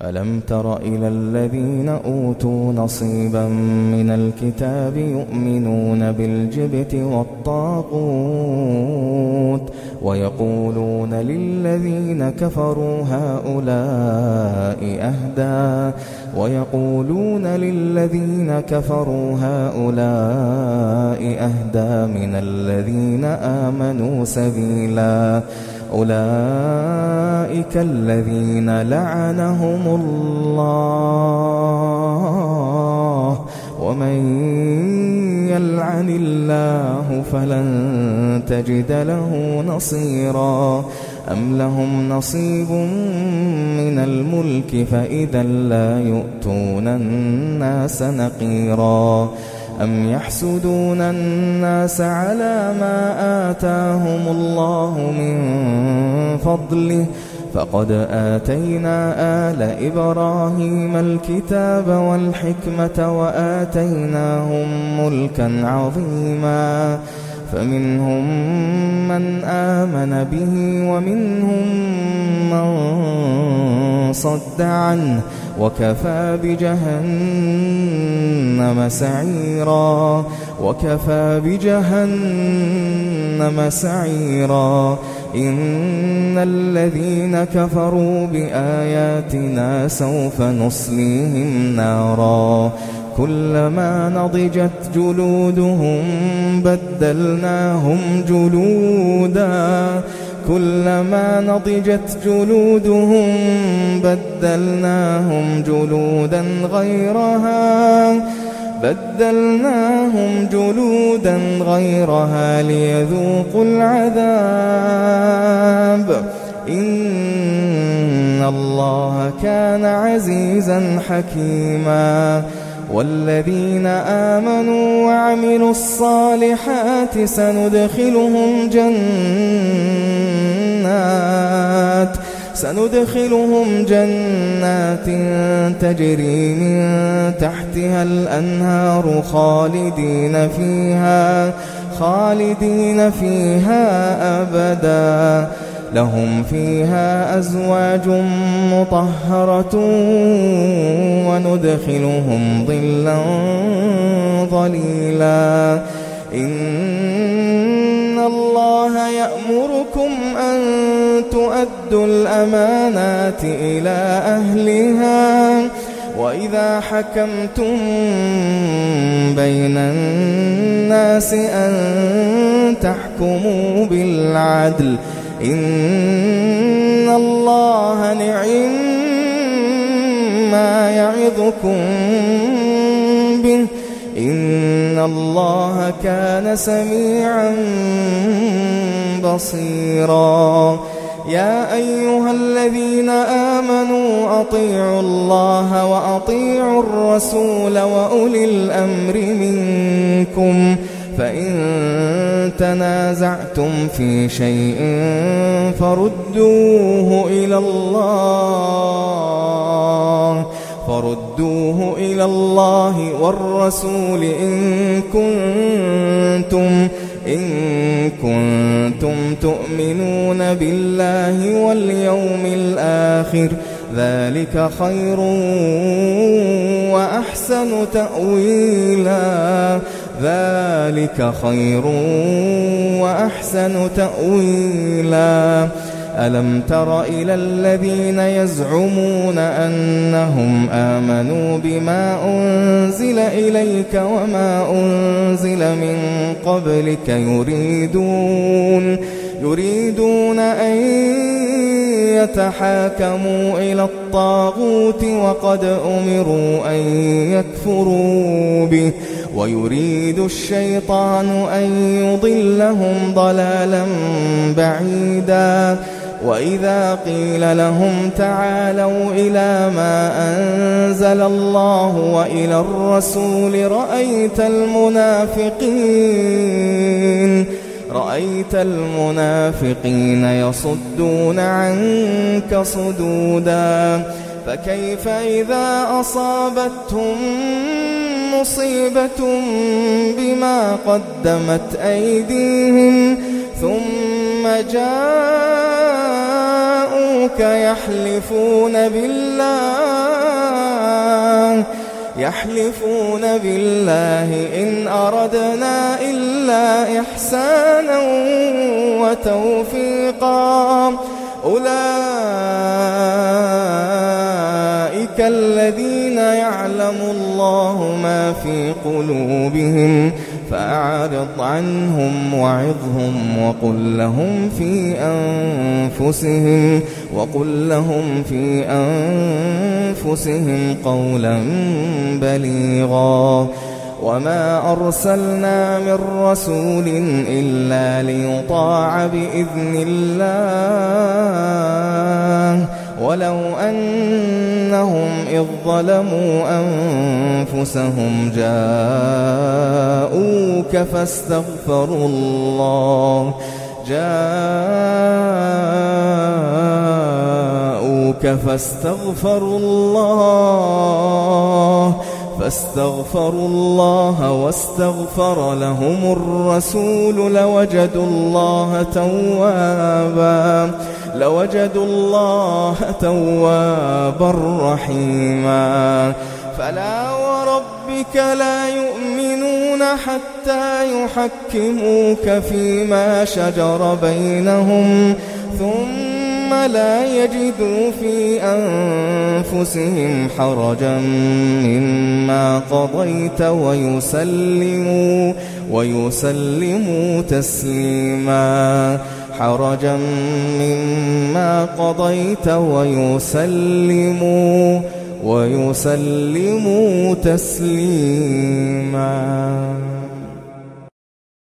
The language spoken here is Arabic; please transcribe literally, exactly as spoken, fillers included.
ألم تر إلى الذين أوتوا نصيبا من الكتاب يؤمنون بالجبت والطاغوت ويقولون للذين كفروا هؤلاء أهدى ويقولون للذين كفروا هؤلاء أهدى من الذين آمنوا سبيلا أولئك الذين لعنهم الله ومن يلعن الله فلن تجد له نصيرا أم لهم نصيب من الملك فإذا لا يؤتون الناس نقيرا أم يحسدون الناس على ما آتاهم الله من فضله فقد آتينا آل إبراهيم الكتاب والحكمة وآتيناهم ملكا عظيما فمنهم من آمن به ومنهم من صد عنه وكفى بجهنم سعيرا وكفى بجهنم سعيرا إن الذين كفروا بآياتنا سوف نصليهم نارا كلما نضجت جلودهم بدلناهم جلودا كلما نضجت جلودهم بدلناهم جلودا غيرها بدلناهم جلودا غيرها ليذوقوا العذاب إن الله كان عزيزا حكيما والذين آمنوا وعملوا الصالحات سندخلهم جنات سندخلهم جنات تجري من تحتها الأنهار خالدين فيها خالدين فيها أبدا لهم فيها أزواج مطهرة وندخلهم ظلا ظليلا إن الله يأمركم أن تؤدوا الأمانات إلى أهلها وإذا حكمتم بين الناس أن تحكموا بالعدل إن الله نعم ما يعظكم به إن الله كان سميعا بصيرا يا أيها الذين آمنوا أطيعوا الله وأطيعوا الرسول وأولي الأمر منكم فإن تنازعتم في شيء فردوه إلى الله فردوه إلى الله والرسول إن كنتم إن كنتم تؤمنون بالله واليوم الآخر ذلك خير وأحسن تأويلا ذلك خير وأحسن تأويلا ألم تر إلى الذين يزعمون أنهم آمنوا بما أنزل إليك وما أنزل من قبلك يريدون يريدون أن يتحاكموا إلى الطاغوت وقد أمروا أن يكفروا به ويريد الشيطان أن يضلهم ضلالا بعيدا وإذا قيل لهم تعالوا إلى ما أنزل الله وإلى الرسول رأيت المنافقين رأيت المنافقين يصدون عنك صدودا فكيف إذا أصابتهم مصيبة بما قدمت أيديهم ثم جاءوك يحلفون بالله يحلفون بالله إن أردنا إلا إحسانا وتوفيقا أولئك الذين يعلم الله ما في قلوبهم فأعرض عنهم وعظهم وقل لهم في أنفسهم وقل لهم في أنفسهم قولا بليغا وما أرسلنا من رسول إلا ليطاع بإذن الله ولو أنهم إذ ظلموا أنفسهم جاءوك فاستغفروا الله جاءوك فاستغفروا الله فاستغفروا الله واستغفر لهم الرسول لوجدوا الله توابا لوجدوا الله توابا رحيما فلا وربك لا يؤمنون حتى يحكموك فيما شجر بينهم ثم لا يجدوا في أنفسهم حرجا مما قضيت ويسلموا ويسلموا تسليما حرجا مما قضيت ويسلموا ويسلموا تسليما.